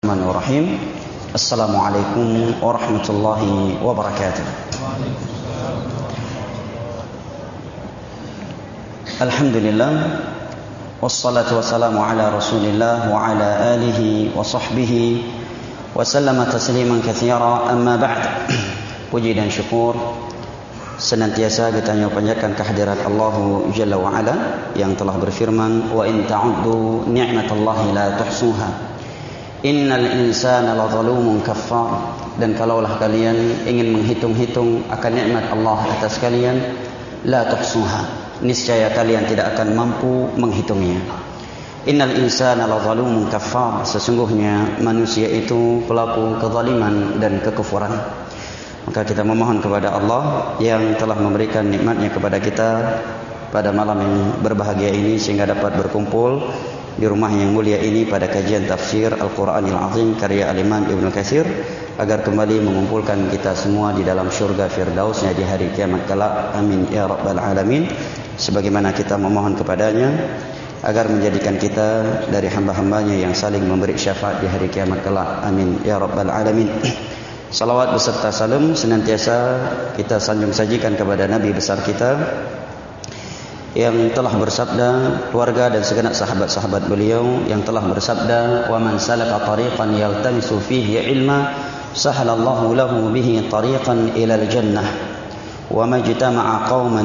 Bismillahirrahmanirrahim. Assalamualaikum warahmatullahi wabarakatuh. Alhamdulillah, wassalatu wassalamu ala Rasulillah wa ala alihi wa sahbihi wa sallama tasliman katsira, amma ba'd. Puji dan syukur senantiasa kita panjatkan kehadirat Allah Jalla wa Ala yang telah berfirman, wa in ta'uddu ni'matallahi la tuhsuha innal insana lazalumun kaffar. Dan kalaulah kalian ingin menghitung-hitung akan nikmat Allah atas kalian, la tuhsuha, niscaya kalian tidak akan mampu menghitungnya. Innal insana lazalumun kaffar, sesungguhnya manusia itu pelaku kezaliman dan kekufuran. Maka kita memohon kepada Allah yang telah memberikan nikmatnya kepada kita pada malam yang berbahagia ini, sehingga dapat berkumpul di rumah yang mulia ini pada kajian tafsir Al-Quranil Azim karya Al-Imam Ibn Katsir, agar kembali mengumpulkan kita semua di dalam syurga firdausnya di hari kiamat kelak. Amin ya rabbal alamin. Sebagaimana kita memohon kepadanya agar menjadikan kita dari hamba-hambanya yang saling memberi syafaat di hari kiamat kelak. Amin ya rabbal alamin. Salawat beserta salam senantiasa kita sanjung sajikan kepada Nabi besar kita yang telah bersabda, keluarga dan segenap sahabat-sahabat beliau yang telah bersabda, wa man salaka tariqan yaltamisu fihi ilma sahalallahu lahu bihi tariqan ila al-jannah wa majtama'a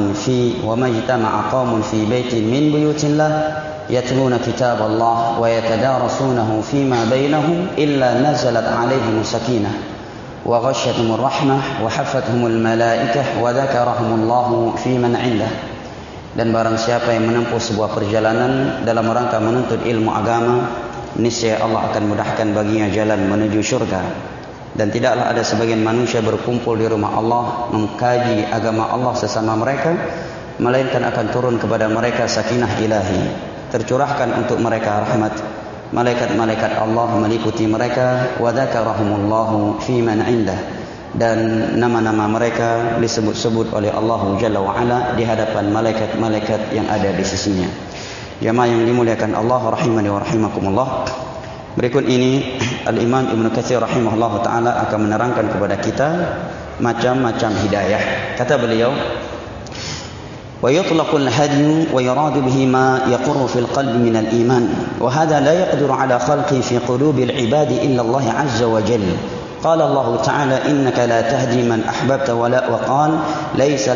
qaumun fi baitin min buyutillah yatluna kitaballah wa yatadarasunahu fima bainahum illa nazalat alaihim sakinah wa ghashyatumur rahmah wa hafathumul malaikah wa dzakarahumullahu fi man 'indah. Dan barang siapa yang menempuh sebuah perjalanan dalam rangka menuntut ilmu agama, niscaya Allah akan mudahkan baginya jalan menuju syurga. Dan tidaklah ada sebagian manusia berkumpul di rumah Allah mengkaji agama Allah sesama mereka, melainkan akan turun kepada mereka sakinah ilahi, tercurahkan untuk mereka rahmat. Malaikat-malaikat Allah meliputi mereka, wa dzakarahumullahu fi man 'indah. Dan nama-nama mereka disebut-sebut oleh Allah Jalla wa Ala di hadapan malaikat-malaikat yang ada di sisinya. Jamaah yang dimuliakan Allah rahimani wa rahimakumullah. Berikut ini Al-Imam Ibn Katsir rahimahullah ta'ala akan menerangkan kepada kita macam-macam hidayah. Kata beliau, wa yutlaqul hadyu wa yuradu bihi ma yaqurru fil qalbi min al-iman wa hadha la yaqdiru ala khalqi fi qulubil ibadi illa Allah azza wa jalla. قال الله تعالى إنك لا تهدي من أحببت وقال ليس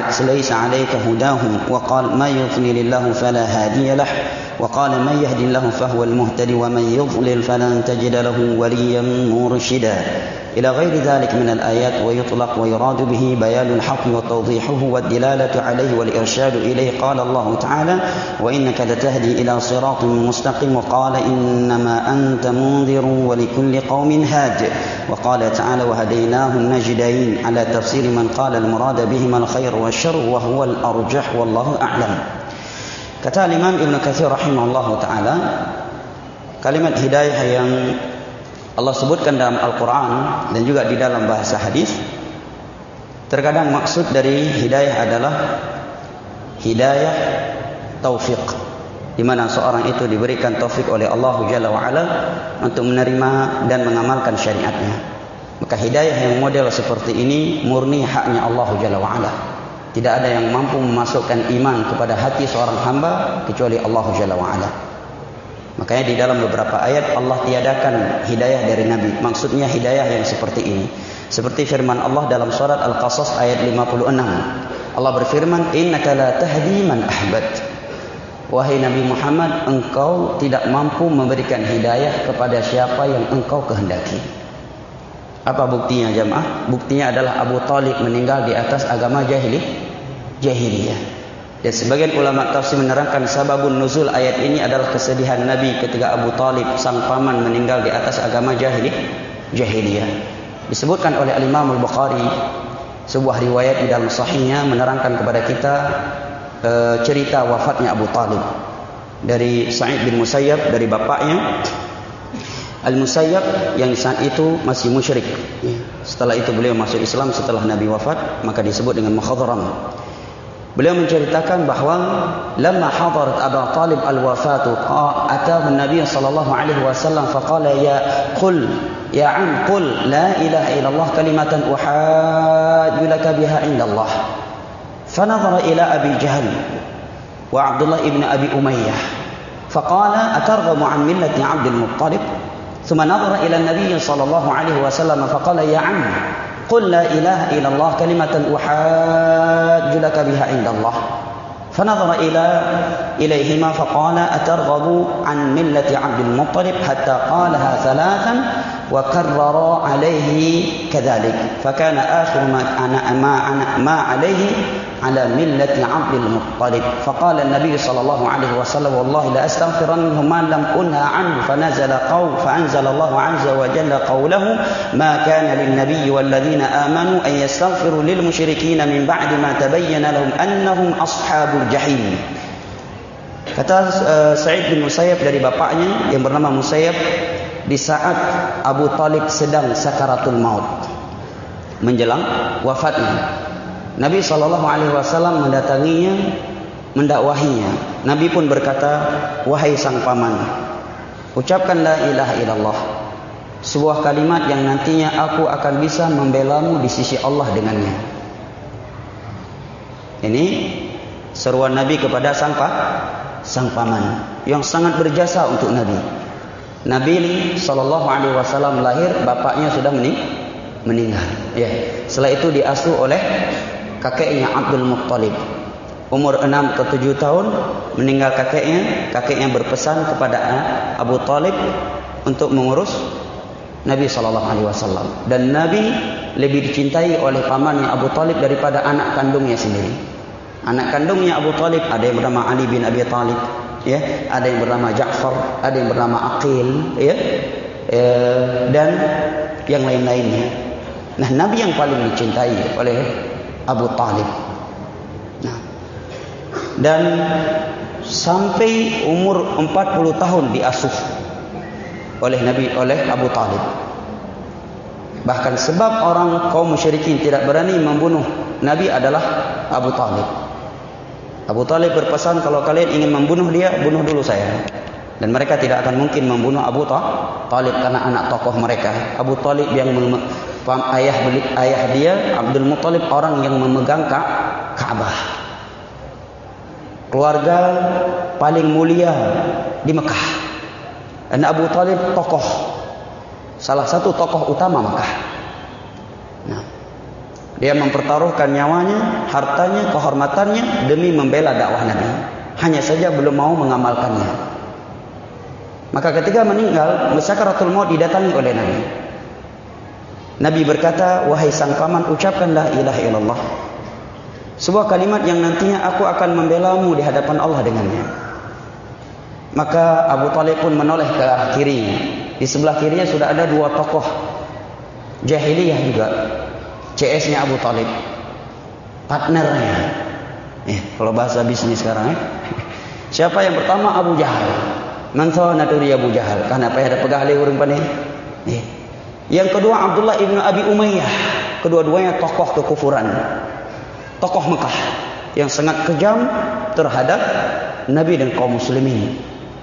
عليك هداهم وقال ما يضلل الله فلا هادي له وقال من يهدي الله فهو المهتدي ومن يضلل فلن تجد له وليا مرشدا إلى غير ذلك من الآيات. ويطلق ويراد به بيان الحق وتوضيحه والدلالة عليه والإرشاد إليه. قال الله تعالى وإنك لتهدي إلى صراط مستقيم وقال إنما أنت منذر ولكل قوم هاد. وقال تعالى وهديناه النجدين على تفسير من قال المراد بهما الخير والشر وهو الأرجح والله أعلم. Kata Imam Ibn Katsir rahimahullah ta'ala, kalimat hidayah yang Allah sebutkan dalam Al-Quran dan juga di dalam bahasa hadis, terkadang maksud dari hidayah adalah hidayah taufik, di mana seorang itu diberikan taufik oleh Allah Jalla wa Ala untuk menerima dan mengamalkan syariatnya. Maka hidayah yang model seperti ini murni haknya Allah Jalla wa Ala. Tidak ada yang mampu memasukkan iman kepada hati seorang hamba kecuali Allah Jalla wa Ala. Makanya di dalam beberapa ayat Allah tiadakan hidayah dari Nabi. Maksudnya hidayah yang seperti ini. Seperti firman Allah dalam surat Al-Qasas ayat 56. Allah berfirman, innaka la tahdi man ahbabt. Wahai Nabi Muhammad, engkau tidak mampu memberikan hidayah kepada siapa yang engkau kehendaki. Apa buktinya jamaah? Buktinya adalah Abu Talib meninggal di atas agama jahiliyah. Dan sebagian ulama tafsir menerangkan sababun nuzul ayat ini adalah kesedihan Nabi ketika Abu Talib sang paman meninggal di atas agama jahiliyah. Disebutkan oleh Al-Imam Al-Bukhari sebuah riwayat di dalam sahihnya menerangkan kepada kita cerita wafatnya Abu Talib dari Sa'id bin Musayyab, dari bapaknya Al-Musayyab yang saat itu masih musyrik. Setelah itu beliau masuk Islam setelah Nabi wafat, maka disebut dengan Mukhadram. Beliau menceritakan bahawa lamma hadarat Abu Talib al-wafatu atahu Nabi sallallahu alaihi wasallam faqala ya qul ya am qul la ilaha illallah kalimatan uhajju laka biha indallah. Fanadhara ila Abi Jahl wa Abdullah ibn Abi Umayyah faqala atarghabu an millati Abdul Muttalib. Thumma nadhara ila an-nabiy sallallahu alaihi wasallam faqala ya am قل لا إله إلا الله كلمة أحاج لك بها عند الله. فنظر إليهما فقال أترغب عن ملة عبد المطلب حتى قالها ثلاثا وكرر عليه كذلك فكان آخر ما عليه على ملة عبد المطلب. فقال النبي صلى الله عليه وسلم والله لا أستغفرنه ما لم أنهى عنه. فأنزل الله عز وجل قوله ما كان للنبي والذين آمنوا أن يستغفروا للمشركين من بعد ما تبين لهم أنهم أصحاب الجحيم. Kata Sa'id bin Musayyab dari bapaknya yang bernama Musayyab, di saat Abu Talib sedang sakaratul maut, menjelang wafatnya, Nabi SAW mendatanginya, mendakwahinya. Nabi pun berkata, wahai sang paman, ucapkan la ilaha illallah, sebuah kalimat yang nantinya aku akan bisa membelamu di sisi Allah dengannya. Ini seruan Nabi kepada sang paman yang sangat berjasa untuk Nabi. Nabi SAW lahir, bapaknya sudah meninggal. Ya. Setelah itu diasuh oleh kakeknya Abdul Muttalib. Umur 6 atau 7 tahun meninggal kakeknya. Kakeknya berpesan kepada Abu Talib untuk mengurus Nabi SAW. Dan Nabi lebih dicintai oleh pamannya Abu Talib daripada anak kandungnya sendiri. Anak kandungnya Abu Talib ada yang bernama Ali bin Abi Talib, ya, ada yang bernama Ja'far, ada yang bernama Aqil, ya, dan yang lain-lainnya. Nah, Nabi yang paling dicintai oleh Abu Talib. Nah, dan sampai umur 40 tahun diasuh oleh Nabi, oleh Abu Talib. Bahkan sebab orang kaum musyrikin tidak berani membunuh Nabi adalah Abu Talib. Abu Talib berpesan, kalau kalian ingin membunuh dia, bunuh dulu saya. Dan mereka tidak akan mungkin membunuh Abu Talib karena anak tokoh mereka. Abu Talib yang ayah dia Abdul Muttalib orang yang memegang Ka'bah. Keluarga paling mulia di Mekah. Dan Abu Talib tokoh, salah satu tokoh utama Mekah. Nah, dia mempertaruhkan nyawanya, hartanya, kehormatannya demi membela dakwah Nabi. Hanya saja belum mau mengamalkannya. Maka ketika meninggal, sakaratul maut didatangi oleh Nabi. Nabi berkata, wahai sang paman, ucapkan la ilaha illallah, sebuah kalimat yang nantinya aku akan membelamu di hadapan Allah dengannya. Maka Abu Talib pun menoleh ke arah kirinya. Di sebelah kirinya sudah ada dua tokoh jahiliyah juga, CS-nya Abu Talib, partnernya. Kalau bahasa bisnis sekarang, siapa yang pertama? Abu Jahal. Manso naturi Abu Jahal. Karena apa ada pegahli urang pane. Yang kedua Abdullah ibn Abi Umayyah. Kedua-duanya tokoh kekufuran, tokoh Mekah yang sangat kejam terhadap Nabi dan kaum muslimin.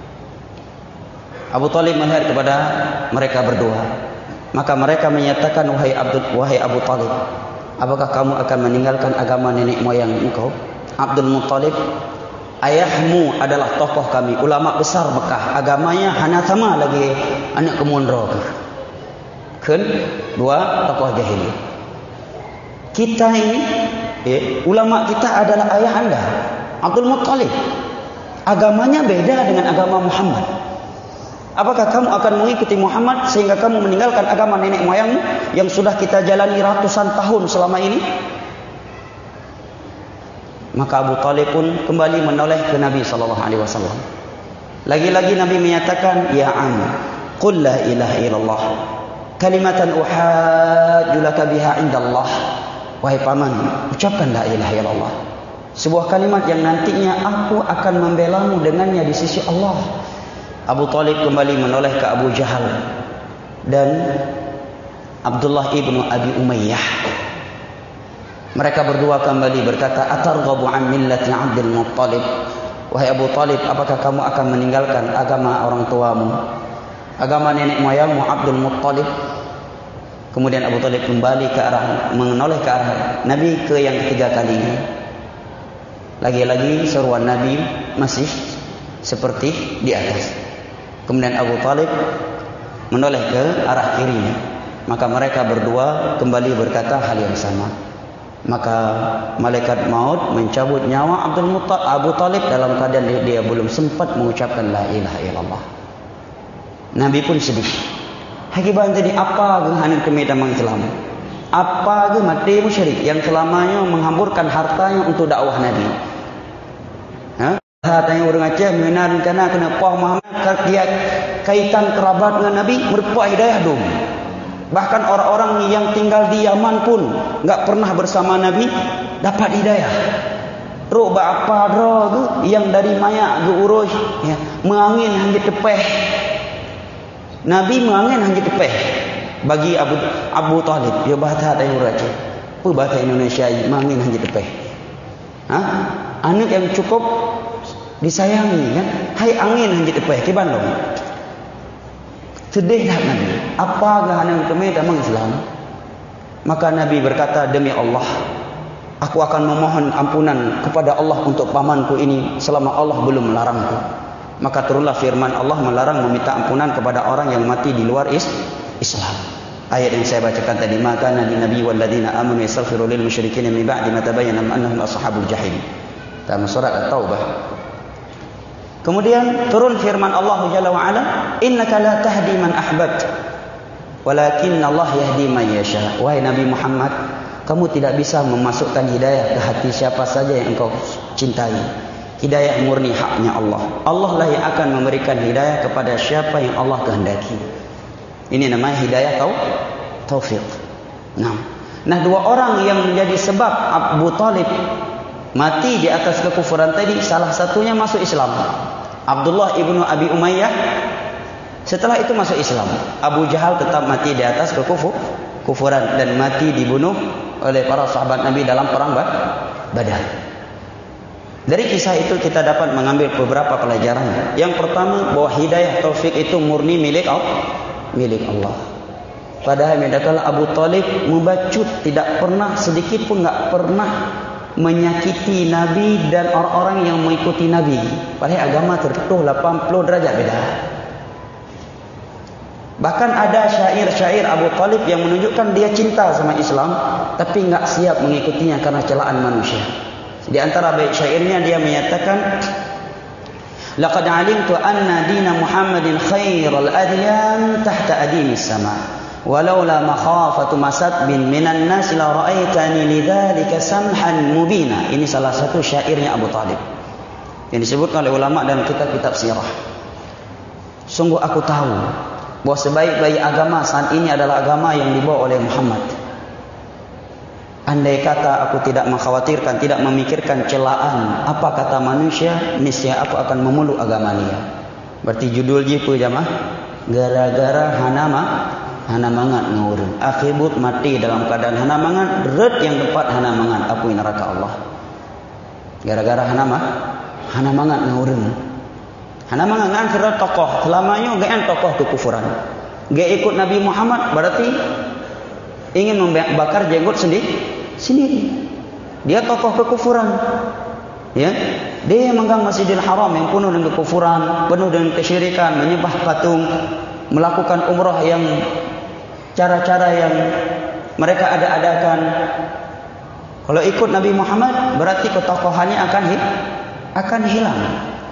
Abu Talib melihat kepada mereka berdua. Maka mereka menyatakan, wahai Abu Talib, apakah kamu akan meninggalkan agama nenek moyang engkau? Abdul Muttalib, ayahmu adalah tokoh kami, ulama besar Mekah, agamanya Hanathama lagi anak kemunro. Kan dua tokoh jahili. Kita ini, ulama kita adalah ayah anda, Abdul Muttalib. Agamanya beda dengan agama Muhammad. Apakah kamu akan mengikuti Muhammad sehingga kamu meninggalkan agama nenek moyangmu yang sudah kita jalani ratusan tahun selama ini? Maka Abu Talib pun kembali menoleh ke Nabi SAW. Lagi-lagi Nabi menyatakan, ya am, qul la ilaha illallah, kalimatan uhajju laka biha indallah. Wahai paman, ucapkan la ilaha illallah, sebuah kalimat yang nantinya aku akan membelamu dengannya di sisi Allah. Abu Talib kembali menoleh ke Abu Jahal dan Abdullah ibnu Abi Umayyah. Mereka berdua kembali berkata, atarghabu an millati Abdul Muttalib? Wahai Abu Talib, apakah kamu akan meninggalkan agama orang tuamu, agama nenek moyangmu Abdul Muttalib? Kemudian Abu Talib kembali ke arah, menoleh ke arah Nabi ke yang ketiga kalinya. Lagi-lagi seruan Nabi masih seperti di atas. Kemudian Abu Talib menoleh ke arah kirinya. Maka mereka berdua kembali berkata hal yang sama. Maka malaikat maut mencabut nyawa Abu Talib dalam keadaan dia belum sempat mengucapkan la ilaha illallah. Nabi pun sedih. Hakiban tadi apa ke hanin kami damang Islam? Apa ke mati musyrik yang selamanya menghamburkan hartanya untuk dakwah Nabi? Tanya orang Aceh mengenal kena Pak Muhammad dia kaitan kerabat dengan Nabi merupakan hidayah dong. Bahkan orang-orang yang tinggal di Yaman pun enggak pernah bersama Nabi dapat hidayah. Roba apa tu yang dari mayak ke uruj ya, mengangin hanya tepeh. Nabi mengangin hanya tepeh bagi Abu Talib. Ya bahasa tanya orang Aceh. Apa bahasa Indonesia mengangin hanya tepeh? Anak yang cukup disayangi kan, hai angin hanya tepeh ke Bandung. Sedih dah Nabi. Apa gahanan kami dalam Islam? Maka Nabi berkata, demi Allah, aku akan memohon ampunan kepada Allah untuk pamanku ini selama Allah belum melarangku. Maka turunlah firman Allah melarang meminta ampunan kepada orang yang mati di luar Islam. Ayat yang saya bacakan tadi, maka Nabi walladzina amanu yastaghfiru lil musyrikin min ba'di ma tabayyana annahum ashabul jahim. Dalam surat At-Taubah. Kemudian turun firman Allah Jalla wa Ala, innaka la tahdi man ahbabt walakin Allah yahdi man yasha. Wahai Nabi Muhammad, kamu tidak bisa memasukkan hidayah ke hati siapa saja yang engkau cintai. Hidayah murni haknya Allah. Allah lah yang akan memberikan hidayah kepada siapa yang Allah kehendaki. Ini namanya hidayah taufik. Nah, dua orang yang menjadi sebab Abu Talib mati di atas kekufuran tadi, salah satunya masuk Islam. Abdullah ibnu Abi Umayyah setelah itu masuk Islam. Abu Jahal tetap mati di atas kekufuran dan mati dibunuh oleh para sahabat Nabi dalam perang Badar. Dari kisah itu kita dapat mengambil beberapa pelajaran. Yang pertama, bahwa hidayah taufik itu murni milik Allah. Padahal medakala Abu Talib membacut, tidak pernah sedikit pun enggak pernah menyakiti Nabi dan orang-orang yang mengikuti Nabi. Padahal agama tertutup 80 derajat beda. Bahkan ada syair-syair Abu Talib yang menunjukkan dia cinta sama Islam, tapi enggak siap mengikutinya karena celaan manusia. Di antara bait syairnya dia menyatakan, laqad alimtu anna dina Muhammadin khairal adyan tahta adimis sama. Walaula makhafatu masatbin minan nas la ra'aitani lidzalika samhan mubina. Ini salah satu syairnya Abu Talib yang disebutkan oleh ulama dalam kitab-kitab sirah. Sungguh aku tahu bahwa sebaik-baik agama saat ini adalah agama yang dibawa oleh Muhammad. Andai kata aku tidak mengkhawatirkan, tidak memikirkan celaan apa kata manusia, niscaya aku akan memeluk agama dia. Berarti judul jipu jamaah, gara-gara hana mangat ngurun. Akhibut mati dalam keadaan hana mangat, red yang tempat hana mangat apui neraka Allah. Gara-gara hana mangat ngurun. Hana mangat kan kira tokoh, selamanya gaan tokoh kekufuran. Gak ikut Nabi Muhammad berarti ingin membakar jenggot sendiri. Dia tokoh kekufuran. Ya, dia memegang Masjidil Haram yang penuh dengan kekufuran, penuh dengan kesyirikan, menyembah patung, melakukan umrah yang cara-cara yang mereka ada-adakan. Kalau ikut Nabi Muhammad berarti ketokohannya akan hilang.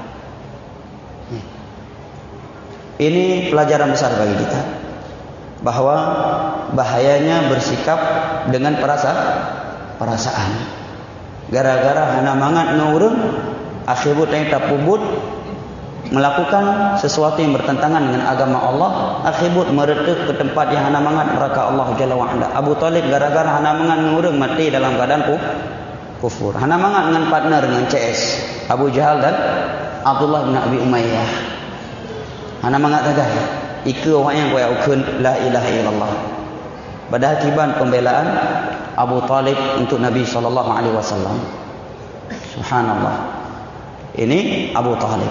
Ini pelajaran besar bagi kita, bahwa bahayanya bersikap dengan perasaan. Gara-gara hana mangat ngurun, akhirut yang tak pubut, melakukan sesuatu yang bertentangan dengan agama Allah, akhirut meretuk ke tempat yang hana mangat neraka Allah Jalla wa Ala. Abu Talib gara-gara hana mangat ngurun mati dalam keadaan kufur. Hana mangat dengan partner dengan CS Abu Jahal dan Abdullah bin Abi Umayyah. Hana mangat tagah ika orang yang kaya ukun la ilaha illallah. pada akibat pembelaan Abu Talib untuk Nabi SAW. Subhanallah. Ini Abu Talib.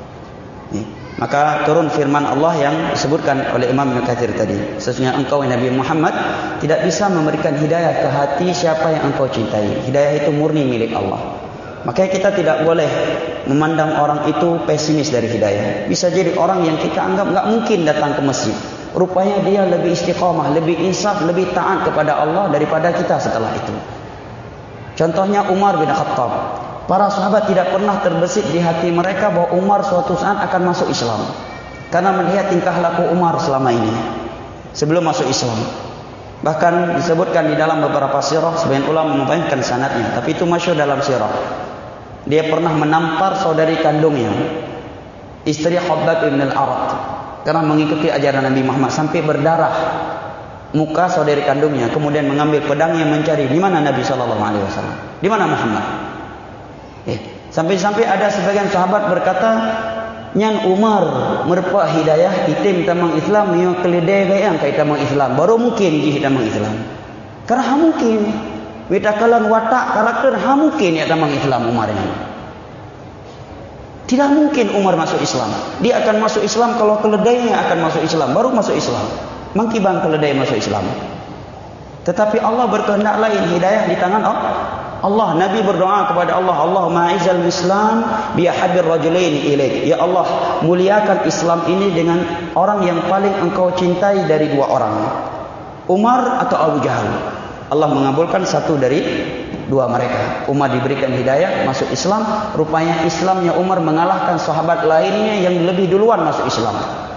Maka turun firman Allah yang disebutkan oleh Imam Ibn Katsir tadi. Sesungguhnya engkau Nabi Muhammad tidak bisa memberikan hidayah ke hati siapa yang engkau cintai. Hidayah itu murni milik Allah. Makanya kita tidak boleh memandang orang itu pesimis dari hidayah. Bisa jadi orang yang kita anggap enggak mungkin datang ke masjid. Rupanya dia lebih istiqamah, lebih insaf, lebih taat kepada Allah daripada kita setelah itu. Contohnya Umar bin Khattab. Para sahabat tidak pernah terbesit di hati mereka bahwa Umar suatu saat akan masuk Islam. Karena melihat tingkah laku Umar selama ini sebelum masuk Islam. Bahkan disebutkan di dalam beberapa sirah, sebagian ulama membayangkan sanadnya, tapi itu masyhur dalam sirah. Dia pernah menampar saudari kandungnya, istri Khabbab ibn al-Arat, karena mengikuti ajaran Nabi Muhammad sampai berdarah muka saudari kandungnya. Kemudian mengambil pedangnya mencari di mana Nabi SAW, di mana Muhammad. Sampai-sampai ada sebagian sahabat berkata, nyan Umar merupa hidayah itim tamang Islam yo keledai gayang kai tamang Islam baru mungkin ji tamang Islam. Karena mungkin witakalan watak karakter mungkin ya tamang Islam Umar ini. Tidak mungkin Umar masuk Islam. Dia akan masuk Islam kalau keledainya akan masuk Islam, baru masuk Islam. Mangkibang keledai masuk Islam. Tetapi Allah berkehendak lain, hidayah di tangan Allah. Nabi berdoa kepada Allah, Allahumma a'izzal Islam bi ahabir rajulaini ilaik. Ya Allah, muliakan Islam ini dengan orang yang paling engkau cintai dari dua orang, Umar atau Abu Jahal. Allah mengabulkan satu dari dua mereka. Umar diberikan hidayah masuk Islam. Rupanya Islamnya Umar mengalahkan sahabat lainnya yang lebih duluan masuk Islam.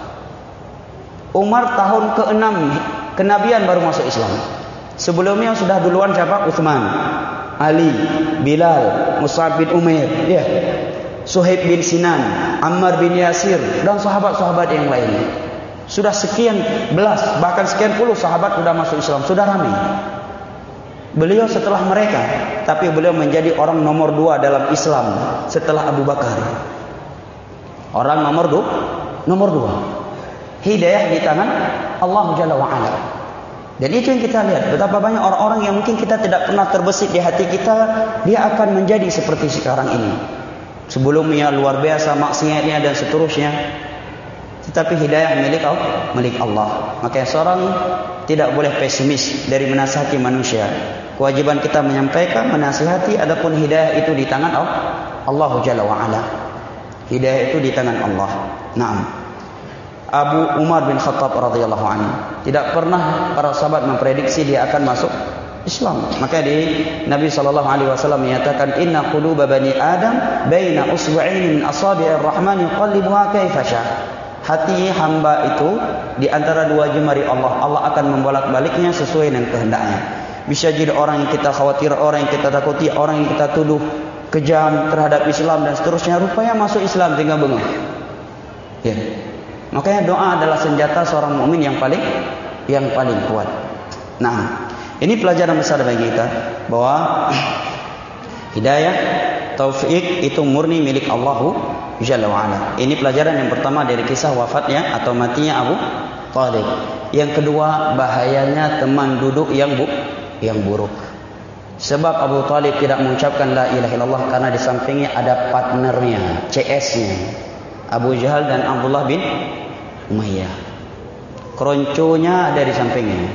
Umar tahun ke-6 kenabian baru masuk Islam. Sebelumnya sudah duluan siapa? Utsman, Ali, Bilal, Mus'ab bin Umair, Suhaib bin Sinan, Ammar bin Yasir, dan sahabat-sahabat yang lainnya. Sudah sekian belas, bahkan sekian puluh sahabat sudah masuk Islam, sudah ramai. Beliau setelah mereka, tapi beliau menjadi orang nomor 2 dalam Islam setelah Abu Bakar. Orang nomor 2. Hidayah di tangan Allah Jalla wa'ala. Dan itu yang kita lihat, betapa banyak orang-orang yang mungkin kita tidak pernah terbesit di hati kita, dia akan menjadi seperti sekarang ini. Sebelumnya luar biasa maksiatnya dan seterusnya. Tetapi hidayah milik Allah. Makanya seorang tidak boleh pesimis dari menasihati manusia. Kewajiban kita menyampaikan, menasihati, adapun hidayah itu di tangan Allah Jalla wa'ala. Hidayah itu di tangan Allah. Naam. Abu Umar bin Khattab radhiyallahu anhu, tidak pernah para sahabat memprediksi dia akan masuk Islam. Maka Nabi SAW menyatakan, inna quluba bani Adam baina usbu'ain min asabi'ir rahman yuqallibuha kaifa sya. Hati hamba itu di antara dua jemari Allah. Allah akan membolak-baliknya sesuai dengan kehendaknya. Bisa jadi orang yang kita khawatir, orang yang kita takuti, orang yang kita tuduh kejam terhadap Islam dan seterusnya, rupanya masuk Islam tinggal bengong. Makanya doa adalah senjata seorang mukmin yang paling kuat. Nah, ini pelajaran besar bagi kita bahwa hidayah, taufik itu murni milik Allah Jalla wa'ala. Ini pelajaran yang pertama dari kisah wafatnya atau matinya Abu Talib. Yang kedua, bahayanya teman duduk yang buruk. Sebab Abu Talib tidak mengucapkan la ilaha illallah karena di sampingnya ada partnernya, CS-nya, Abu Jahal dan Abdullah bin Umayyah. Keronconya ada di sampingnya.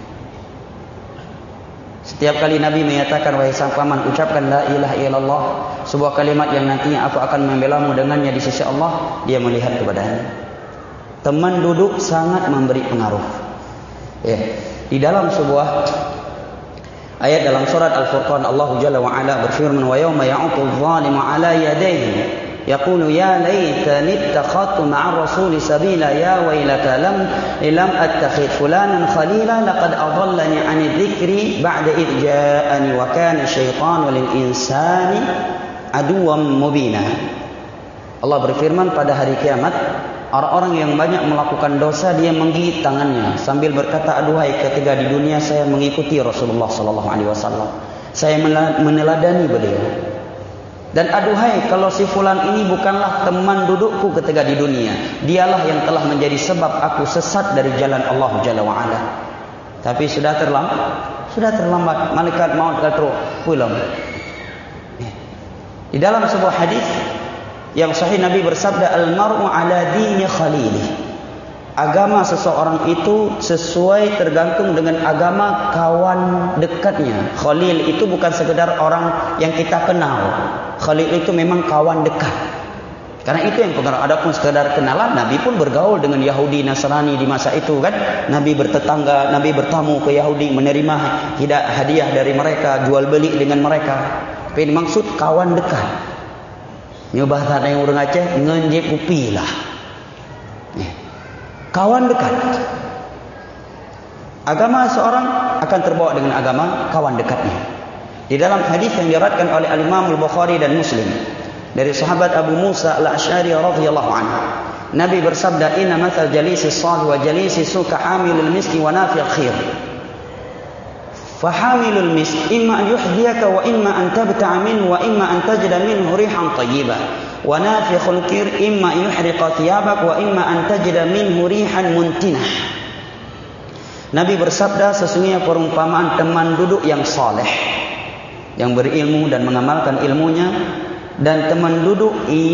Setiap kali Nabi menyatakan, wahai sang paman, ucapkan la ilaha illallah, sebuah kalimat yang nantinya aku akan membelamu dengannya di sisi Allah, dia melihat kepadanya. Teman duduk sangat memberi pengaruh. Di dalam sebuah ayat dalam surat Al-Furqan, Allah Jalla wa'ala berfirman, wa yawma ya'utu adh-dhalimu ala yadayhi yaqulu ya laitani ittakhadtu ma'a rasuli sabila ya wailata lam attakhidh fulanan khalila laqad adallani 'ani dzikri ba'da idh ja'ani wa kana asyaitanu lil insani aduwwan mubina. Allah berfirman, pada hari kiamat orang-orang yang banyak melakukan dosa dia menggigit tangannya sambil berkata, aduhai ketika di dunia saya mengikuti Rasulullah sallallahu alaihi wasallam, saya meneladani beliau. Dan aduhai kalau si fulan ini bukanlah teman dudukku ketika di dunia, dialah yang telah menjadi sebab aku sesat dari jalan Allah Jalla wa'ala. Tapi sudah terlambat. Malaikat maut kata pulang. Di dalam sebuah hadis yang sahih, Nabi bersabda, al-mar'u ala dini khalilih. Agama seseorang itu sesuai tergantung dengan agama kawan dekatnya. Khalil itu bukan sekedar orang yang kita kenal. Khalil itu memang kawan dekat. Karena itu yang pengaruh. Adapun sekedar kenalan, Nabi pun bergaul dengan Yahudi Nasrani di masa itu kan. Nabi bertetangga, Nabi bertamu ke Yahudi, menerima hadiah dari mereka, jual beli dengan mereka. Tapi maksud kawan dekat. Nyubah tanah yang orang Aceh ngenjep upi lah. Kawan dekat. Agama seorang akan terbawa dengan agama kawan dekatnya. Di dalam hadis yang diriwayatkan oleh Al-Imam Al-Bukhari dan Muslim dari sahabat Abu Musa Al-Asy'ari radhiyallahu anhu, Nabi bersabda, inna mathal jalisi salih wa jalisi suka amilul miski wa nafi'il khair. Fahamilul misk imma an yuhdiyaka wa imma an tabta'a minhu wa imma an tajida minhu rihan tayyibah. Wa nafikhul kir imma yuhriqa thiyabak wa imma an tajida minhu rihan muntinah. Nabi bersabda, sesungguhnya perumpamaan teman duduk yang saleh, yang berilmu dan mengamalkan ilmunya, dan teman duduk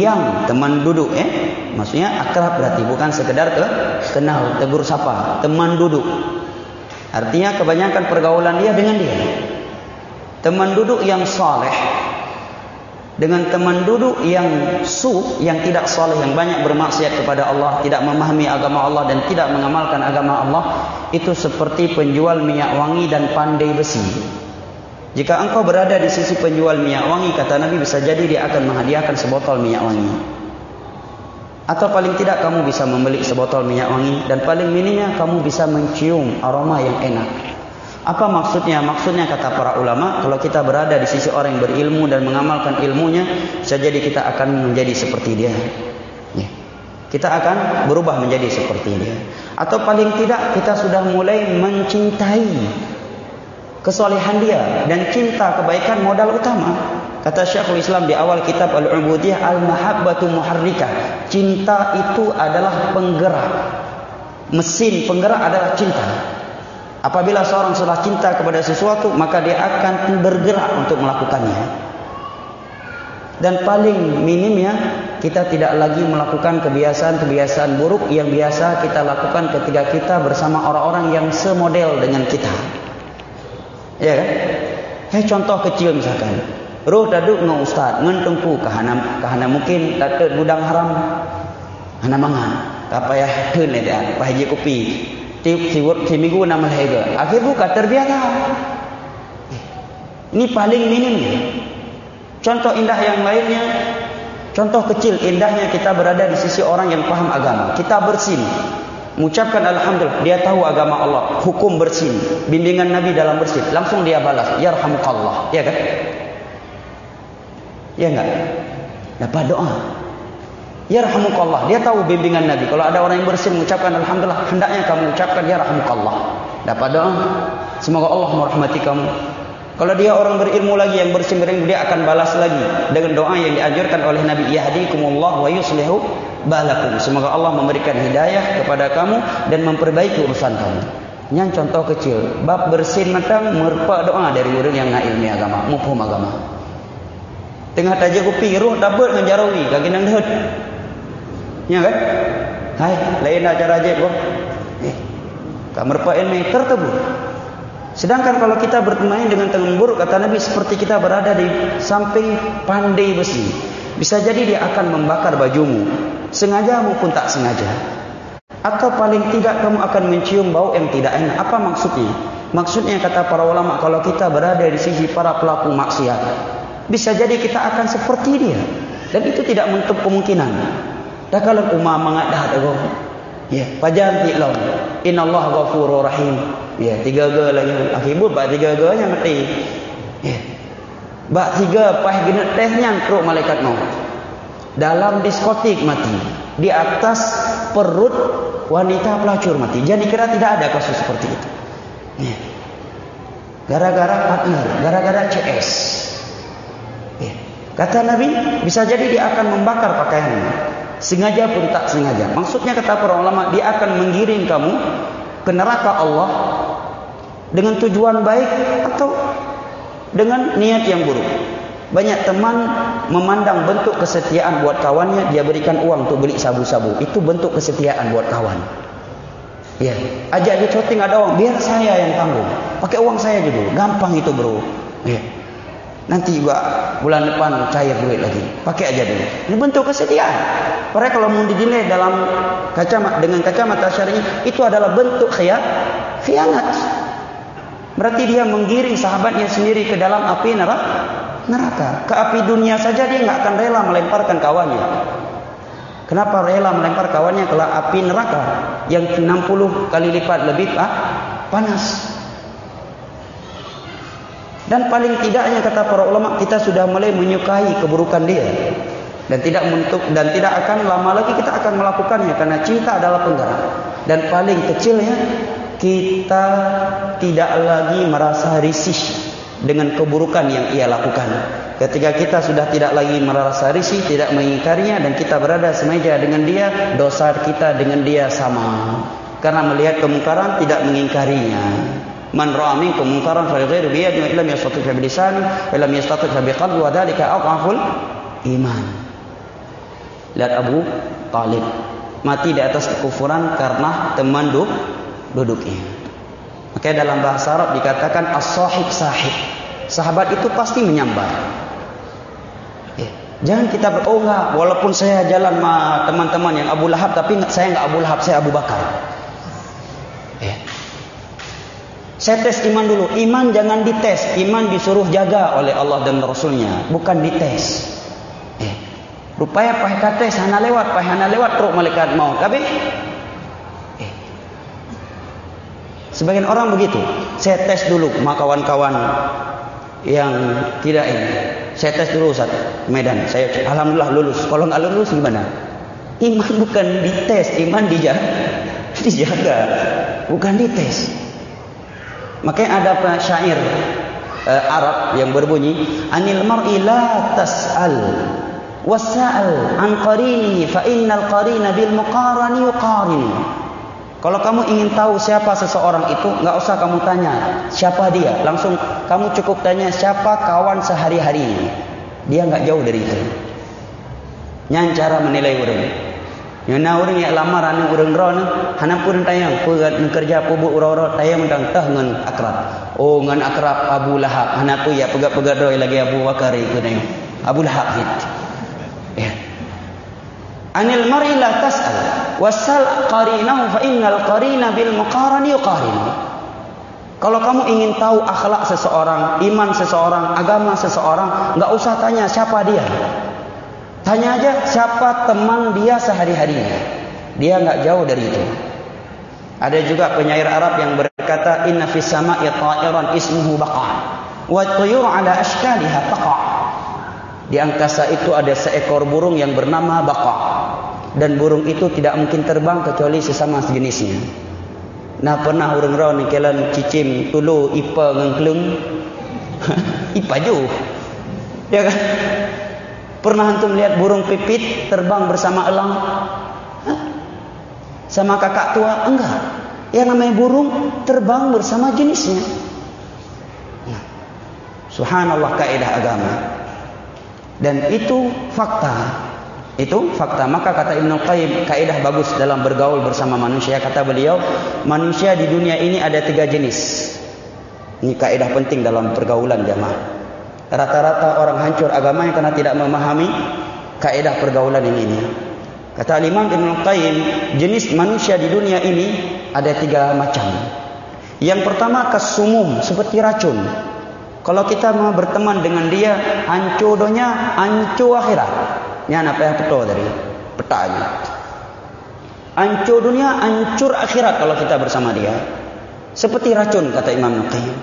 maksudnya akrab, berarti bukan sekedar kenal, tegur sapa, teman duduk. Artinya kebanyakan pergaulan dia dengan dia. Teman duduk yang saleh dengan teman duduk yang yang tidak saleh, yang banyak bermaksiat kepada Allah, tidak memahami agama Allah dan tidak mengamalkan agama Allah, itu seperti penjual minyak wangi dan pandai besi. Jika engkau berada di sisi penjual minyak wangi, kata Nabi, bisa jadi dia akan menghadiahkan sebotol minyak wangi. Atau paling tidak kamu bisa membeli sebotol minyak wangi, dan paling minimnya kamu bisa mencium aroma yang enak. Apa maksudnya? Maksudnya kata para ulama, kalau kita berada di sisi orang yang berilmu dan mengamalkan ilmunya, bisa jadi kita akan menjadi seperti dia. Kita akan berubah menjadi seperti dia. Atau paling tidak kita sudah mulai mencintai kesolehan dia, dan cinta kebaikan modal utama. Kata Syekhul Islam di awal kitab Al-Ubudiyah, al-mahabbatu muharrikah. Cinta itu adalah penggerak. Mesin penggerak adalah cinta. Apabila seorang sudah cinta kepada sesuatu, maka dia akan bergerak untuk melakukannya. Dan paling minimnya, kita tidak lagi melakukan kebiasaan-kebiasaan buruk yang biasa kita lakukan ketika kita bersama orang-orang yang semodel dengan kita. Ya kan? Contoh kecil misalkan, roh daduk dengan ustaz, ngentungku kahana mungkin datuk gudang haram, hana mangan, apa ya tun dia, pahaji kopi, ti minggu nama lega, akhir buka terbiasa. Ini paling minim. Contoh indah yang lainnya, contoh kecil indahnya kita berada di sisi orang yang paham agama. Kita bersin, mengucapkan alhamdulillah, dia tahu agama Allah, hukum bersin, bimbingan Nabi dalam bersin, langsung dia balas, yarhamukallah, ya kan? Ya enggak? Dapat doa, yarhamukallah, dia tahu bimbingan Nabi. Kalau ada orang yang bersin mengucapkan alhamdulillah, hendaknya kamu ucapkan yarhamukallah. Dapat doa, semoga Allah merahmati kamu. Kalau dia orang berilmu lagi, yang bersin berilmu, dia akan balas lagi dengan doa yang dianjurkan oleh Nabi, yahdikumullah wa yuslihu balakum. Semoga Allah memberikan hidayah kepada kamu dan memperbaiki urusan kamu. Yang contoh kecil, bab bersin matang merupakan doa dari orang yang ngilmi agama, mufhum agama. Tengah taja kopi, roh dapat dengan jarawi, kaki nang dahut. Ya kan? Hai, lain acara ajaib kau. Kamar Pak ini tertebur. Sedangkan kalau kita bermain dengan teman buruk, kata Nabi, seperti kita berada di samping pandai besi. Bisa jadi dia akan membakar bajumu, sengaja maupun tak sengaja. Atau paling tidak kamu akan mencium bau yang tidak enak. Apa maksudnya? Maksudnya kata para ulama, kalau kita berada di sisi para pelaku maksiat, bisa jadi kita akan seperti dia. Dan itu tidak menutup kemungkinan. Dah kalau umma mengadah aku, ya, pajan ti long. Innallaha ghafurur rahim. Ya, 3G lagi. Akibat bab 3G nya mati. Ya. Bab 3 pah genet teh nyangkruk malaikat maut. Dalam diskotik mati. Di atas perut wanita pelacur mati. Jadi kira tidak ada kasus seperti itu. Ya. Gara-gara partner, gara-gara CS. Ya. Kata Nabi, bisa jadi dia akan membakar pakaiannya, sengaja pun tak sengaja. Maksudnya kata para ulama, dia akan menggiring kamu ke neraka Allah dengan tujuan baik atau dengan niat yang buruk. Banyak teman memandang bentuk kesetiaan buat kawannya, dia berikan uang untuk beli sabu-sabu. Itu bentuk kesetiaan buat kawan. Ya, ajak dia syuting ada uang, biar saya yang tanggung. Pakai uang saya dulu, gampang itu bro. Ya. Nanti juga bulan depan cair duit lagi. Pakai aja dulu. Ini bentuk kesetiaan. Padahal kalau mau dinilai dalam dengan kacamata syar'i, itu adalah bentuk khianat. Berarti dia menggiring sahabatnya sendiri ke dalam api neraka. Ke api dunia saja dia nggak akan rela melemparkan kawannya. Kenapa rela melempar kawannya ke api neraka yang 60 kali lipat lebih panas? Dan paling tidaknya kata para ulama, kita sudah mulai menyukai keburukan dia dan tidak akan lama lagi kita akan melakukannya karena cinta adalah penggerak. Dan paling kecilnya kita tidak lagi merasa risih dengan keburukan yang ia lakukan. Ketika kita sudah tidak lagi merasa risih, tidak mengingkarinya, dan kita berada semeja dengan dia, dosa kita dengan dia sama. Karena melihat kemungkaran tidak mengingkarinya. Man ra'a minkum munkaran falyughayyirhu bi yadihi wa illam yastati' bi lisanihi wa lam yastati' bi qalbihi wa dzalika adhaful iman. Lihat Abu Talib mati di atas kekufuran karena teman duduknya. Makanya dalam bahasa Arab dikatakan as-sahib sahib. Sahabat itu pasti menyambar. Ya. Jangan kita enggak, walaupun saya jalan sama teman-teman yang Abu Lahab, tapi saya enggak Abu Lahab, saya Abu Bakar. Ya. Saya tes iman dulu. Iman jangan dites. Iman disuruh jaga oleh Allah dan Rasulnya, bukan dites. Rupanya pahit tes hana lewat truk malaikat maut. Tapi sebagian orang begitu. Saya tes dulu sama kawan-kawan yang tidak ini. Saya tes dulu Ustaz Medan. Saya alhamdulillah lulus. Kalau enggak lulus gimana? Iman bukan dites, iman dijaga, bukan dites. Makanya ada syair Arab yang berbunyi, anil mar'i la tas'al wasa'al an qarini fa innal qarina bil muqarani yuqarin. Kalau kamu ingin tahu siapa seseorang itu, enggak usah kamu tanya siapa dia, langsung kamu cukup tanya siapa kawan sehari-hari. Dia enggak jauh dari itu. Nyan cara menilai orang. Yang orang yang lamaran orang ron, hana pun tayang pegat kerja pubu uro-uro tayang mendang tah ngan akrab. Oh ngan akrab Abu Lahab, hana pu ya pegat-pegat doi lagi Abu Bakar itu tayang. Abu Lahab hit. Ya. Anil mar'i la tas'al wasal qarinahu fa innal qarina bil muqarani yuqarin. Kalau kamu ingin tahu akhlak seseorang, iman seseorang, agama seseorang, enggak usah tanya siapa dia. Tanya aja siapa teman dia sehari-harinya. Dia enggak jauh dari itu. Ada juga penyair Arab yang berkata, inna fis sama'i ta'iran ismuhu baqa wa tuyur ala ashkaliha taqa. Di angkasa itu ada seekor burung yang bernama baqa, dan burung itu tidak mungkin terbang kecuali sesama sejenisnya. Nah pernah orang raw ni kelan cicim tulu ipa ngengklung ipa ju. Ya kan? Pernah antum lihat burung pipit terbang bersama elang? Hah? Sama kakak tua? Enggak. Yang namanya burung terbang bersama jenisnya. Nah, subhanallah kaidah agama. Dan itu fakta. Itu fakta. Maka kata Ibnu Qayyim, kaidah bagus dalam bergaul bersama manusia. Kata beliau, manusia di dunia ini ada 3 jenis. Ini kaidah penting dalam pergaulan jamaah. Rata-rata orang hancur agamanya karena tidak memahami kaidah pergaulan ini. Kata Imam Ibnu Qayyim, jenis manusia di dunia ini ada 3 macam. Yang pertama kasumum, seperti racun. Kalau kita mau berteman dengan dia, hancur dunia, hancur akhirat. Ini apa yang betul tadi? Petanya. Hancur dunia, hancur akhirat kalau kita bersama dia. Seperti racun kata Imam Ibnu Qayyim.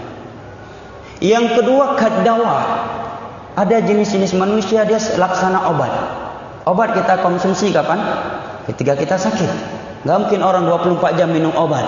Yang kedua kadawa. Ada jenis-jenis manusia dia laksana obat. Obat kita konsumsi kapan? Ketika kita sakit. Enggak mungkin orang 24 jam minum obat.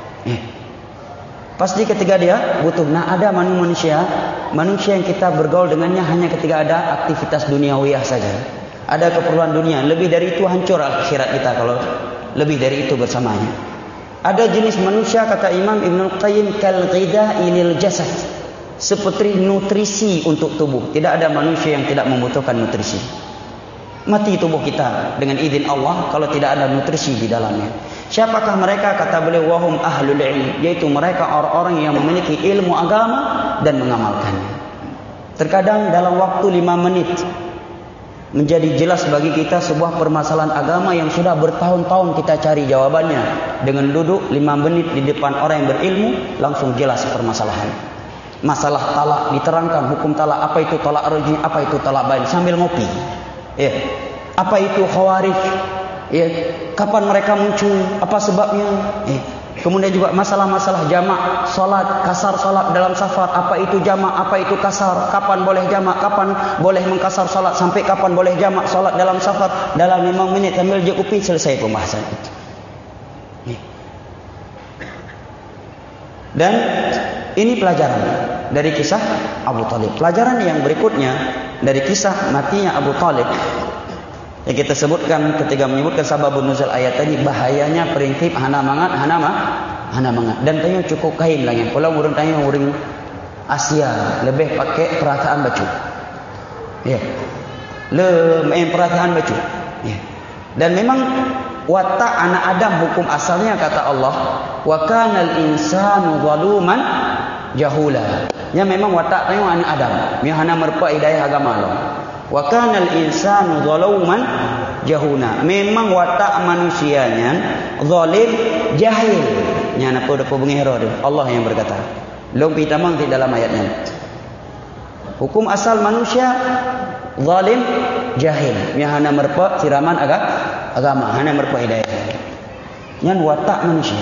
Pasti ketika dia butuh. Nah ada manusia yang kita bergaul dengannya hanya ketika ada aktivitas duniawiyah saja. Ada keperluan dunia. Lebih dari itu hancur akhirat kita kalau lebih dari itu bersamanya. Ada jenis manusia, kata Imam Ibnul Qayyim, kal ghidha'i lil jasad, seperti nutrisi untuk tubuh. Tidak ada manusia yang tidak membutuhkan nutrisi. Mati tubuh kita dengan izin Allah kalau tidak ada nutrisi di dalamnya. Siapakah mereka? Kata beliau, wahum ahlul ilm, yaitu mereka orang-orang yang memiliki ilmu agama dan mengamalkannya. Terkadang dalam waktu 5 menit menjadi jelas bagi kita sebuah permasalahan agama yang sudah bertahun-tahun kita cari jawabannya. Dengan duduk 5 menit di depan orang yang berilmu, langsung jelas permasalahan. Masalah talak diterangkan, hukum talak, apa itu talak raj'i, apa itu talak bain, sambil ngopi. Ya. Apa itu khawarij? Ya. Kapan mereka muncul? Apa sebabnya? Ya. Kemudian juga masalah-masalah jamak solat, kasar solat dalam safar. Apa itu jamak? Apa itu kasar? Kapan boleh jamak? Kapan boleh mengkasar solat? Sampai kapan boleh jamak solat dalam safar? Dalam 5 menit sambil je kopi, selesai pembahasan itu. Ya. Dan ini pelajaran dari kisah Abu Talib. Pelajaran yang berikutnya dari kisah matinya Abu Talib yang kita sebutkan ketika menyebutkan sababun nuzul ayat tadi, bahayanya prinsip hana mangat. Dan tanya cukup kain lagi. Kalau urang tanya urang Asia lebih pakai perasaan baca. Ya. Main perasaan baca. Ya. Dan memang watak anak Adam hukum asalnya kata Allah, wa kanal insanu zaluman jahula. Ya memang watak tengok anak Adam, dia hana merpa hidayah agama Allah. Wa kanal insanu zaluman jahuna. Memang watak manusianya zalim, jahil. Nya apa depa bengero tu? Allah yang berkata. Long pitamang di dalam ayatnya. Hukum asal manusia zalim, jahil. Dia hana merpa siraman agama, hana merpa hidayah. Yang watak manusia.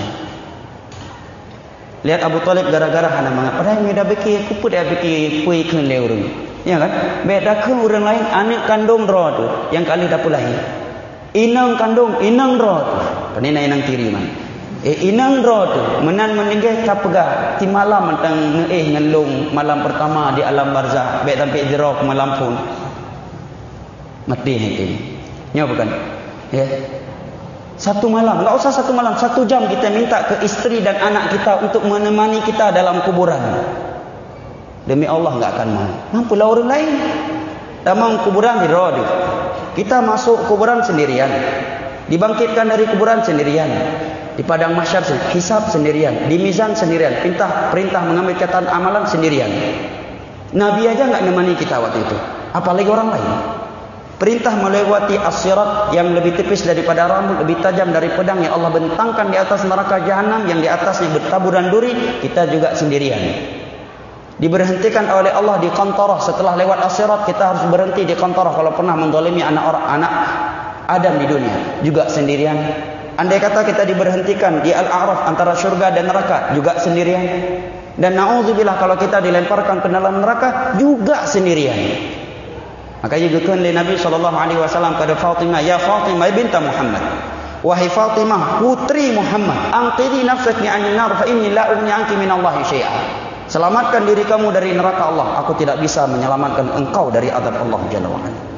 Lihat Abu Talib gara-gara hana mangat. Padahal dia dah fikir, aku pun dah fikir pui keun le urang. Ya kan? Beda keun urang lain anak kandung ro tu yang kali dah lahir. Inang kandung, inang ro tu. Penina inang tiri man. Inang ro tu menan meninggal tak pegah. Ti malam tang ngelung malam pertama di alam barzah. Baik sampai jerok malam pun. Mati hati. Ya bukan? Ya. Satu malam, enggak usah 1 malam, 1 jam kita minta ke isteri dan anak kita untuk menemani kita dalam kuburan. Demi Allah enggak akan mau. Mampulah orang lain. Tamang kuburan di roh. Kita masuk kuburan sendirian. Dibangkitkan dari kuburan sendirian. Di padang mahsyar hisab sendirian, di mizan sendirian, perintah mengambil catatan amalan sendirian. Nabi aja enggak menemani kita waktu itu. Apalagi orang lain. Perintah melewati as-sirat yang lebih tipis daripada rambut, lebih tajam dari pedang yang Allah bentangkan di atas neraka jahanam yang di atasnya bertaburan duri, kita juga sendirian. Diberhentikan oleh Allah di qantarah. Setelah lewat as-sirat kita harus berhenti di qantarah kalau pernah menzalimi anak Adam di dunia, juga sendirian. Andai kata kita diberhentikan di Al-A'raf antara syurga dan neraka, juga sendirian. Dan na'udzubillah kalau kita dilemparkan ke dalam neraka, juga sendirian. Maka juga oleh Nabi SAW kepada Fatimah, ya Fatimah binta Muhammad, wahai Fatimah putri Muhammad, anqidhi nafsaki 'anil nar fa inni la ughni 'anki min Allah syai'a. Selamatkan diri kamu dari neraka Allah, aku tidak bisa menyelamatkan engkau dari azab Allah Jalla wa Ala.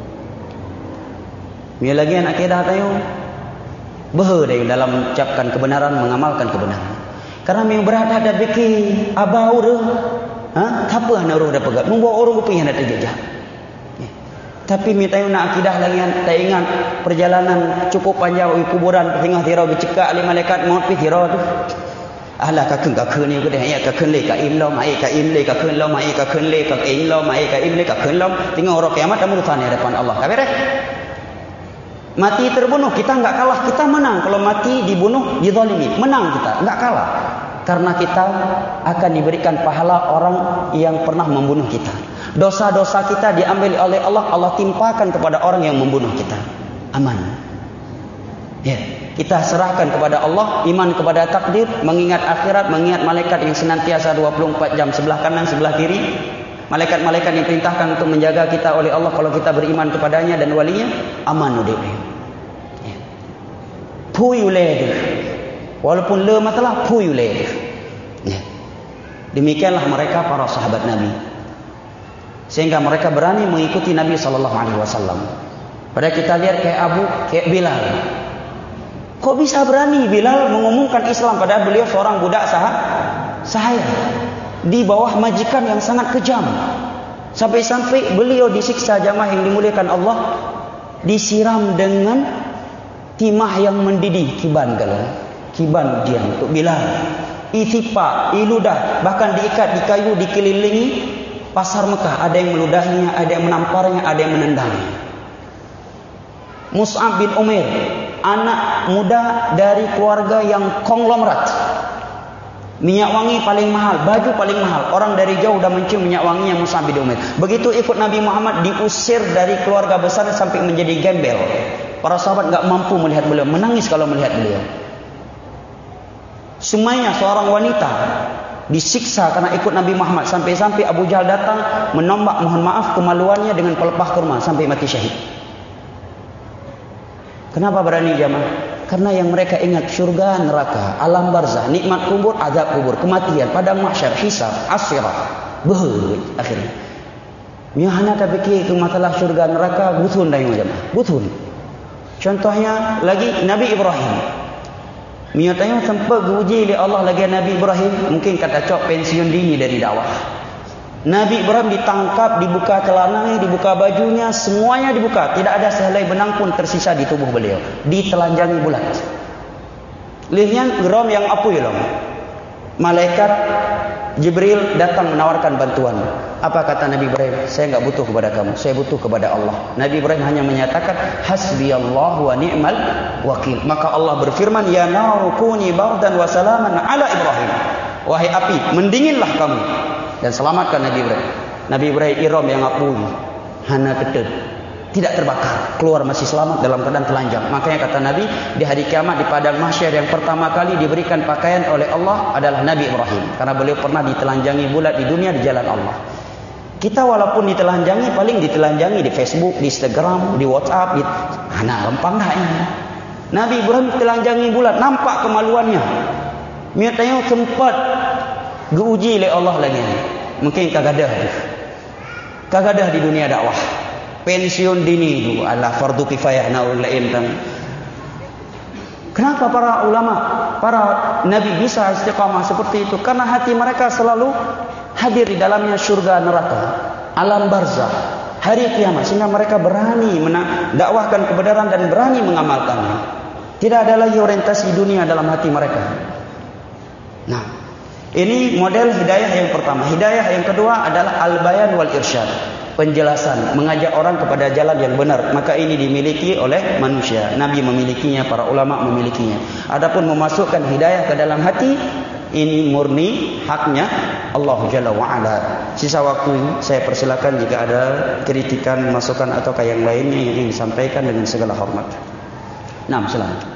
Ini lagi anak akidah tayo bahaya dalam mengucapkan kebenaran, mengamalkan kebenaran. Karena memang berat ada fikir abau dah. Apa nak orang dah pegat, membawa orang rupanya nak terjejak. Tapi minta nak akidah lagi tak ingat perjalanan cukup panjang di kuburan hingga tirau dicekak oleh malaikat maut pi tirau tu. Ahlah ka keun ni ke dah ya ka keun le ka im lo mai ka im le ka keun lo mai ka keun le ka im lo mai ka im le ka keun lo tinggal orang kiamat kamu urusan di hadapan Allah. Ka beres. Mati terbunuh kita enggak kalah, kita menang. Kalau mati dibunuh dizalimi, menang kita, enggak kalah. Karena kita akan diberikan pahala orang yang pernah membunuh kita. Dosa-dosa kita diambil oleh Allah, Allah timpakan kepada orang yang membunuh kita. Aman. Ya, kita serahkan kepada Allah, iman kepada takdir, mengingat akhirat, mengingat malaikat yang senantiasa 24 jam sebelah kanan, sebelah kiri. Malaikat-malaikat yang perintahkan untuk menjaga kita oleh Allah kalau kita beriman kepadanya dan walinya, aman udah. Ya. Puyule. Walaupun le masalah puyule. Ya. Demikianlah mereka para sahabat Nabi. Sehingga mereka berani mengikuti Nabi SAW. Padahal kita lihat kayak Bilal. Kok bisa berani Bilal mengumumkan Islam padahal beliau seorang budak sahaya di bawah majikan yang sangat kejam. Sampai-sampai beliau disiksa jamaah yang dimuliakan Allah, disiram dengan timah yang mendidih, kiban ujian untuk Bilal. Itipa, iludah, bahkan diikat di kayu, dikelilingi pasar Mekah. Ada yang meludahinya, ada yang menamparnya, ada yang menendangnya. Mus'ab bin Umair, anak muda dari keluarga yang konglomerat. Minyak wangi paling mahal, baju paling mahal. Orang dari jauh udah mencium minyak wanginya Mus'ab bin Umair. Begitu ikut Nabi Muhammad, diusir dari keluarga besar sampai menjadi gembel. Para sahabat enggak mampu melihat beliau, menangis kalau melihat beliau. Sumayyah, seorang wanita, disiksa karena ikut Nabi Muhammad. Sampai-sampai Abu Jahal datang menombak mohon maaf kemaluannya dengan pelepah kurma sampai mati syahid. Kenapa berani jamaah? Karena yang mereka ingat surga, neraka, alam barzah, nikmat kubur, azab kubur, kematian, padang mahsyar, hisab, asyirat. Akhirnya Mihana tak fikir ke masalah surga neraka, butun dah yang jamaah. Butun. Contohnya lagi Nabi Ibrahim. Miatanya sempat diuji oleh Allah lagi Nabi Ibrahim, mungkin kata cok pensiun dini dari dakwah. Nabi Ibrahim ditangkap, dibuka celananya, dibuka bajunya, semuanya dibuka. Tidak ada sehelai benang pun tersisa di tubuh beliau. Ditelanjangi bulat. Lihatnya geram yang apa ya long? Malaikat Jibril datang menawarkan bantuan. Apa kata Nabi Ibrahim? Saya enggak butuh kepada kamu, saya butuh kepada Allah. Nabi Ibrahim hanya menyatakan hasbiyallahu wa ni'mal wakil. Maka Allah berfirman, ya naru kuni bardan wa salaman ala Ibrahim. Wahai api, mendinginlah kamu dan selamatkan Nabi Ibrahim. Nabi Ibrahim iram yang apuy, hana keded, tidak terbakar, keluar masih selamat dalam keadaan telanjang. Makanya kata Nabi, di hari kiamat di padang mahsyar yang pertama kali diberikan pakaian oleh Allah adalah Nabi Ibrahim, karena beliau pernah ditelanjangi bulat di dunia di jalan Allah. Kita walaupun ditelanjangi, paling ditelanjangi di Facebook, di Instagram, di WhatsApp, di rempang dah ini. Nabi Ibrahim ditelanjangi bulat, nampak kemaluannya. Miatnya sempat diuji oleh Allah lagi. Mungkin kagadah di dunia dakwah. Pensiun dini itu adalah fardu kifayah naul intan. Kenapa para ulama, para nabi bisa istiqamah seperti itu? Karena hati mereka selalu hadir di dalamnya surga neraka, alam barzah, hari kiamat, sehingga mereka berani mendakwahkan kebenaran dan berani mengamalkannya. Tidak ada lagi orientasi dunia dalam hati mereka. Nah, ini model hidayah yang pertama. Hidayah yang kedua adalah al-bayan wal irsyad. Penjelasan, mengajak orang kepada jalan yang benar. Maka ini dimiliki oleh manusia. Nabi memilikinya, para ulama memilikinya. Adapun memasukkan hidayah ke dalam hati, ini murni haknya Allah Jalla wa'ala. Sisa waktu saya persilakan jika ada kritikan, masukan atau yang lainnya yang ingin disampaikan dengan segala hormat. Nah, silakan.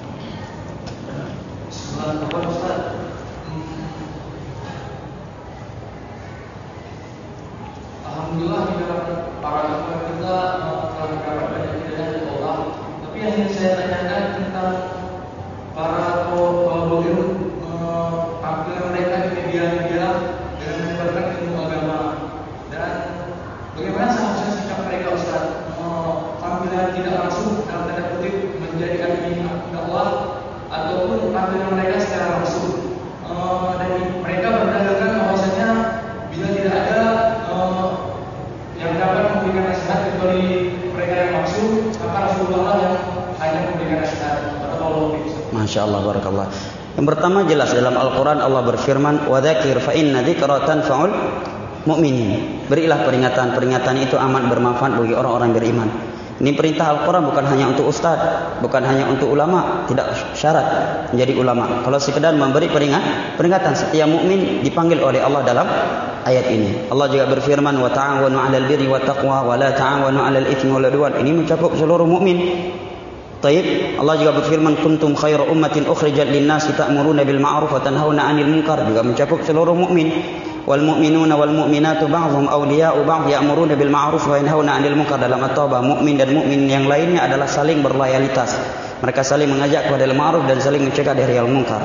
Alhamdulillah di dalam para ulama kita telah mendapat banyak hidayah dari Allah. Tapi yang ingin saya tanyakan tentang para pembelum tampilan mereka di media-media dengan menyebarkan ilmu agama, dan bagaimana seharusnya sikap mereka Ustaz? Tampilan tidak langsung dalam tanda kutip menjadikan ini dakwah, ataupun tampilan mereka secara langsung dan mereka berdalilkan bahwasanya bila tidak ada yang dapat memberikan nasihat kecuali mereka yang maksud, maka Rasulullah yang hanya memberikan nasihat. Masya Allah, barakallah. Yang pertama jelas dalam Al-Quran Allah berfirman, wa dzakir fa inna dzikra tanfa'ul mu'minin. Berilah peringatan, peringatan itu amat bermanfaat bagi orang-orang beriman. Ini perintah Al-Quran bukan hanya untuk ustaz, bukan hanya untuk ulama, tidak syarat menjadi ulama. Kalau sekedar memberi peringatan, setiap mukmin dipanggil oleh Allah dalam ayat ini. Allah juga berfirman, wa ta'awanu 'alal birri wat taqwa wa la ta'awanu 'alal itsmi wal 'udwan. Ini mencakup seluruh mukmin. Taib. Allah juga berfirman, kuntum khairu ummatin ukhrijat lin-nasi ta'muruna bil ma'ruf wa tanhauna 'anil munkar. Juga mencakup seluruh mukmin. Wal mu'minuna wal mu'minatu ba'dhum awliya'u ba'd ya'muruna bil ma'ruf wa yanhauna 'anil munkar. Dalam At-Taubah, mukmin dan mukmin yang lainnya adalah saling berloyalitas. Mereka saling mengajak kepada al-ma'ruf dan saling mencegah dari al-munkar.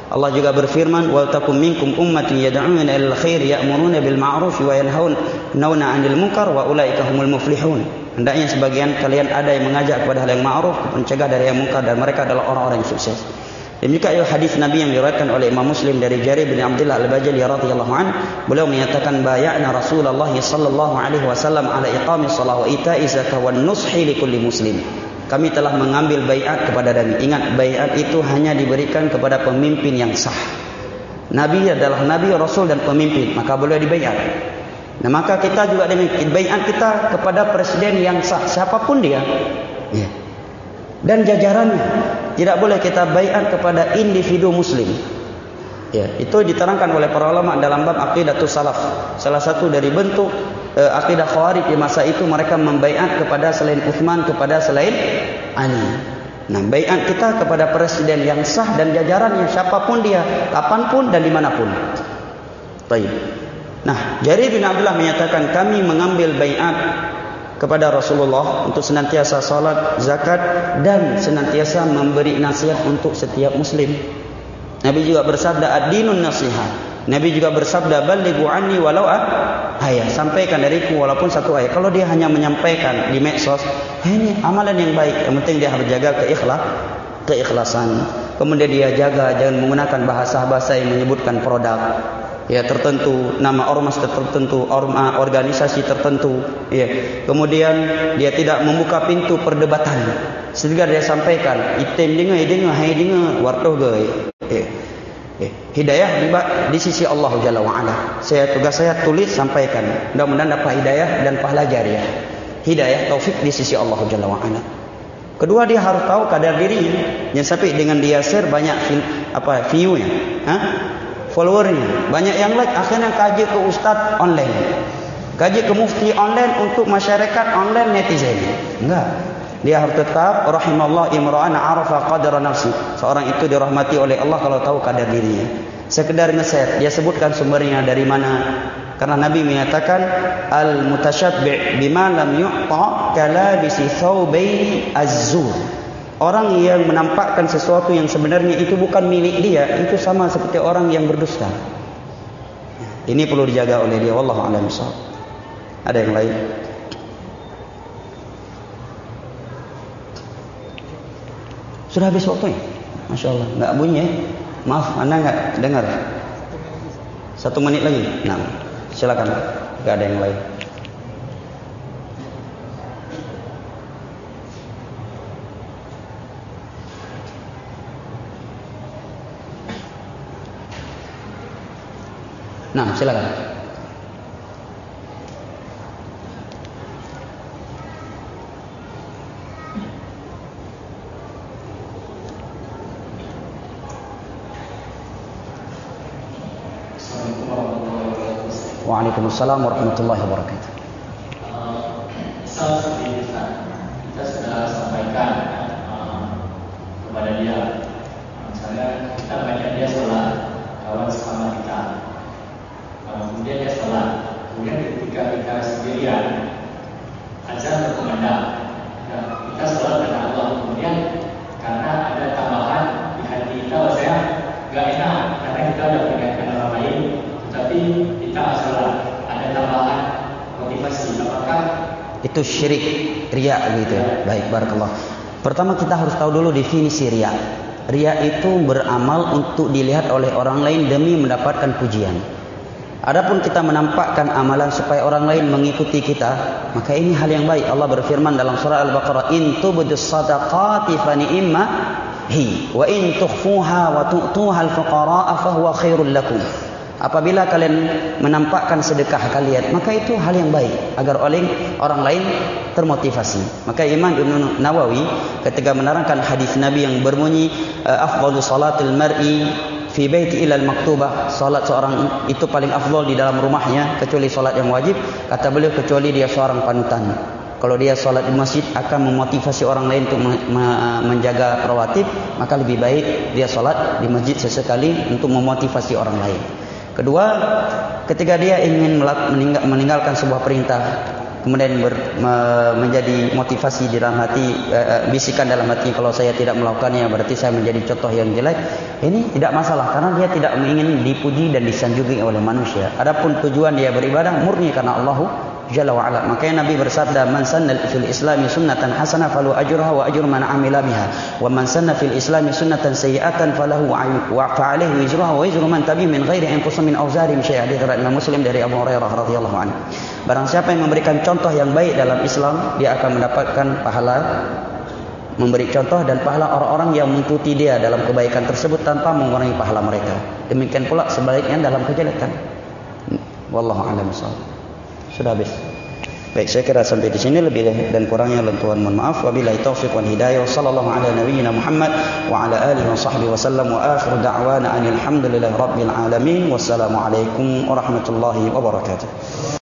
Allah juga berfirman, "Wa takum minkum ummatun yad'una ilal khair ya'muruna bil ma'ruf wa yanhauna 'anil munkar wa ulaika humul muflihun." Hendaknya sebagian kalian ada yang mengajak kepada hal yang ma'ruf, mencegah dari yang munkar, dan mereka adalah orang-orang yang sukses. Demikian hadis Nabi yang diriwayatkan oleh Imam Muslim dari Jarir bin Abdullah Al-Bajali radhiyallahu an, beliau menyatakan, "Bay'ana Rasulullah sallallahu alaihi wasallam ala iqamis shalah wa ita'i zakah wan nushi likulli muslim." Kami telah mengambil baiat kepada Nabi. Ingat, baiat itu hanya diberikan kepada pemimpin yang sah. Nabi adalah Nabi, Rasul dan pemimpin, maka boleh dibaiat. Nah, maka kita juga demikian, baiat kita kepada presiden yang sah, siapapun dia. Ya. Dan jajarannya. Tidak boleh kita baiat kepada individu muslim. Ya, itu diterangkan oleh para ulama dalam bab aqidatus salaf. Salah satu dari bentuk akidah Khawarij di masa itu, mereka membaiat kepada selain Utsman, kepada selain Ali. Nah, baiat kita kepada presiden yang sah dan jajarannya, siapapun dia, kapanpun dan dimanapun. Baik. Nah, Jarir bin Abdullah menyatakan, kami mengambil baiat kepada Rasulullah untuk senantiasa salat, zakat, dan senantiasa memberi nasihat untuk setiap muslim. Nabi juga bersabda, ad-dinun nasihat. Nabi juga bersabda, balighu anni walau ayat, sampaikan dariku walaupun satu ayat. Kalau dia hanya menyampaikan di medsos, ini amalan yang baik, yang penting dia harus jaga keikhlasan. Kemudian dia jaga jangan menggunakan bahasa-bahasa yang menyebutkan produk ya tertentu, nama ormas tertentu, organisasi tertentu, ya. Kemudian dia tidak membuka pintu perdebatan. Sehingga dia sampaikan, item dengar, hai dengar, wartoh ge. Ya. Hidayah di sisi Allah Jalla wa Ala. Tugas saya tulis, sampaikan. Mudah-mudahan dapat hidayah dan pahala jariah. Hidayah, taufik di sisi Allah Jalla wa Ala. Kedua, dia harus tahu kadar dirinya. Jangan sampai dengan dia share banyak view-nya, followernya, banyak yang like, akhirnya kaji ke ustaz online, kaji ke mufti online untuk masyarakat online netizen. Enggak. Dia harus tetap rahimallah imra'an arafa qadra nafsi. Seorang itu dirahmati oleh Allah kalau tahu kadar dirinya. Sekedar nge-share, dia sebutkan sumbernya dari mana. Karena Nabi menyatakan al-mutasyabbi' bima lam yu'ta kalabisi thawbaini az-zur. Orang yang menampakkan sesuatu yang sebenarnya itu bukan milik dia, itu sama seperti orang yang berdusta. Ini perlu dijaga oleh dia. Wallahu a'lam bishawab. Ada yang lain? Sudah habis waktunya? Masya Allah, nggak bunyi ya? Maaf, Anda nggak dengar? 1 menit lagi. Nah, silakan. Nggak ada yang lain. Nah, silakan. Waalaikumsalam warahmatullahi wabarakatuh. Kita sudah sampaikan kepada dia, misalnya kita ngajak dia sholat, kawan sama kita, kemudian dia sholat, kemudian ketika kita sendirian, azan berkumandang, kita sholat karena Allah, kemudian karena ada tambahan di hati kita, saya nggak enak karena kita udah mengingatkan orang lain, tapi kita sholat, ada tambahan motivasi, apakah itu syirik, riya gitu? Baik, barakallah. Pertama kita harus tahu dulu definisi riya. Riya itu beramal untuk dilihat oleh orang lain demi mendapatkan pujian. Adapun kita menampakkan amalan supaya orang lain mengikuti kita, maka ini hal yang baik. Allah berfirman dalam surah Al-Baqarah, in tubdus sadaqati fa ni'ma hi wa in tukhfuha wa tu'tuha al-fuqara'a fa huwa khairul lakum. Apabila kalian menampakkan sedekah kalian, maka itu hal yang baik agar orang lain termotivasi. Maka Imam Ibn Nawawi ketika menerangkan hadis Nabi yang berbunyi afdalu salatil mar'i fi baiti ila al-maktubah, salat seorang itu paling afdal di dalam rumahnya kecuali salat yang wajib, kata beliau kecuali dia seorang panutan. Kalau dia salat di masjid akan memotivasi orang lain untuk menjaga rawatib, maka lebih baik dia salat di masjid sesekali untuk memotivasi orang lain. Kedua, ketika dia ingin meninggalkan sebuah perintah, kemudian menjadi motivasi di dalam hati, bisikan dalam hati, kalau saya tidak melakukannya berarti saya menjadi contoh yang jelek. Ini tidak masalah karena dia tidak ingin dipuji dan disanjungi oleh manusia. Adapun tujuan dia beribadah murni karena Allah Jalla wa ala. Makanya Nabi bersabda, "Man sanna fil Islami sunnatan hasanah falahu ajruha wa ajru man amila biha, wa man sanna fil Islami sunnatan sayyi'atan falahu wa fa'alayhi wizruha wa wizru man tabi'a min ghairi an yanqusa min awzarihim syai'an." Hadits riwayat Imam Muslim dari Abu Hurairah radhiyallahu anhu. Barang siapa yang memberikan contoh yang baik dalam Islam, dia akan mendapatkan pahala memberi contoh dan pahala orang-orang yang mengikuti dia dalam kebaikan tersebut tanpa mengurangi pahala mereka. Demikian pula sebaliknya dalam kejelekan. Wallahu a'lam bishawab. Sudah habis. Baik, saya kira sampai di sini, lebih dan kurangnya Tuhan mohon maaf. Wabillahi taufiq wal hidayah. Sallallahu ala nabiyyina Muhammad wa ala alihi wa sahbihi wasallam wa akhiru da'wana alhamdulillahi rabbil alamin. Wassalamu alaikum warahmatullahi wabarakatuh.